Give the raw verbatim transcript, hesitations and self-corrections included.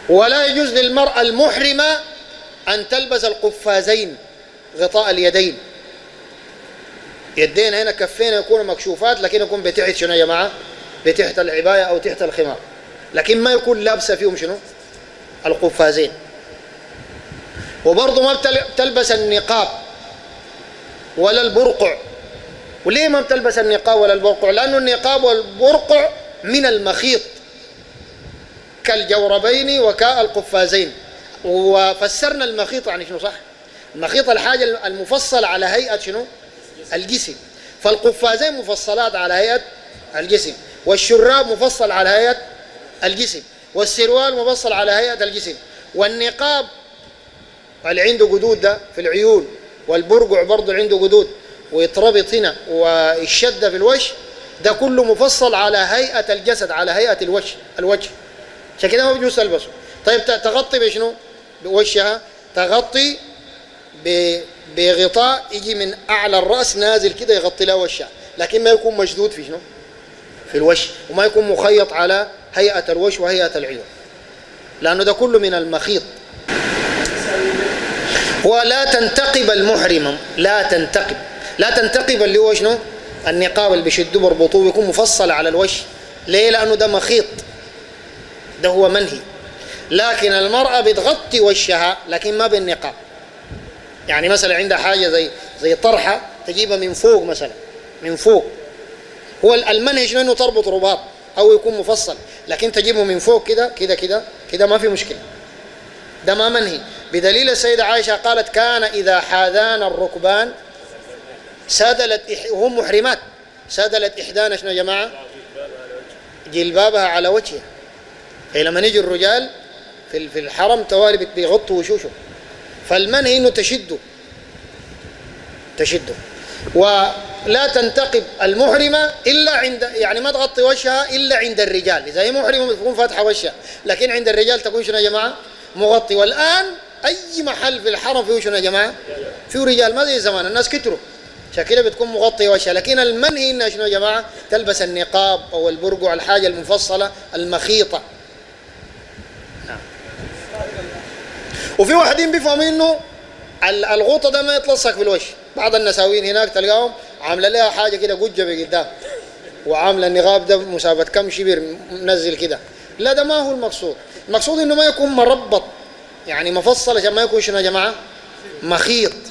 ولا يجوز للمرأة المحرمة أن تلبس القفازين، غطاء اليدين. يدين هنا كفين يكونوا مكشوفات، لكن يكون بتحت شنو يا جماعة؟ بتحت العباية أو تحت الخمار، لكن ما يكون لابسة فيهم شنو؟ القفازين. وبرضه ما بتلبس النقاب ولا البرقع. وليه ما بتلبس النقاب ولا البرقع؟ لأنه النقاب والبرقع من المخيط كالجوربين وكالقفازين. وفسرنا المخيط يعني شنو صح؟ المخيط الحاجة المفصل على هيئة شنو؟ الجسم. فالقفازين مفصلات على هيئة الجسم، والشراب مفصل على هيئة الجسم، والسروال مفصل على هيئة الجسم، والنقاب اللي عنده قدود ده في العيون، والبرقع برضه اللي عنده قدود ويتربط هنا والشدة في الوجه، ده كله مفصل على هيئة الجسد، على هيئة الوجه الوجه عشان كده ما بيجوز تلبسه. طيب تغطي بشنو؟ بوجهها، تغطي بغطاء يجي من أعلى الرأس نازل كده يغطي له وجهها، لكن ما يكون مشدود في شنو؟ في الوجه، وما يكون مخيط على هيئة الوجه وهيئة العيون، لأنه ده كله من المخيط. ولا تنتقب المحرمة، لا تنتقب، لا تنتقب اللي هو شنو؟ النقاب اللي بيشدوه بربطوه يكون مفصل على الوجه. ليه؟ لأنه ده مخيط، ده هو منهي. لكن المرأة بتغطي وجهها لكن ما بالنقاب. يعني مثلا عندها حاجة زي زي طرحة تجيبها من فوق، مثلا من فوق، هو المنهي شنو؟ انه تربط رباط او يكون مفصل، لكن تجيبه من فوق كده كده كده كده ما في مشكلة، ده ما منهي. بدليل السيدة عائشة قالت: كان إذا حاذان الركبان سادلت إح... وهم محرمات، سادلت إحدانا شنو يا جماعة؟ جلبابها على وجهها. أي لما يجي الرجال في في الحرم توالي بيغطوا وشوشهم، فالمنهي انه تشده تشده. ولا تنتقب المحرمة إلا عند، يعني ما تغطي وجهها إلا عند الرجال، إذا هي محرمة تكون فاتحة وجهها، لكن عند الرجال تكون شنو يا جماعة؟ مغطي. والآن أي محل في الحرم فيه شنو يا جماعة؟ فيه رجال، ما زي زمان الناس كتروا، عشان كده بتكون مغطي وجهها. لكن المنهي إنها شنو يا جماعة؟ تلبس النقاب أو البرقع، الحاجة المفصلة المخيطة. وفي واحدين بيفهموا انه الغوطه ده ما يتلصق في الوجه. بعض النساوين هناك تلقاهم عامله لها حاجه كده قجبه قدام، وعامله النقاب ده مسافه كم شبر منزل كده. لا، ده ما هو المقصود. المقصود انه ما يكون مربط، يعني مفصل، عشان ما يكون شنو يا جماعه؟ مخيط.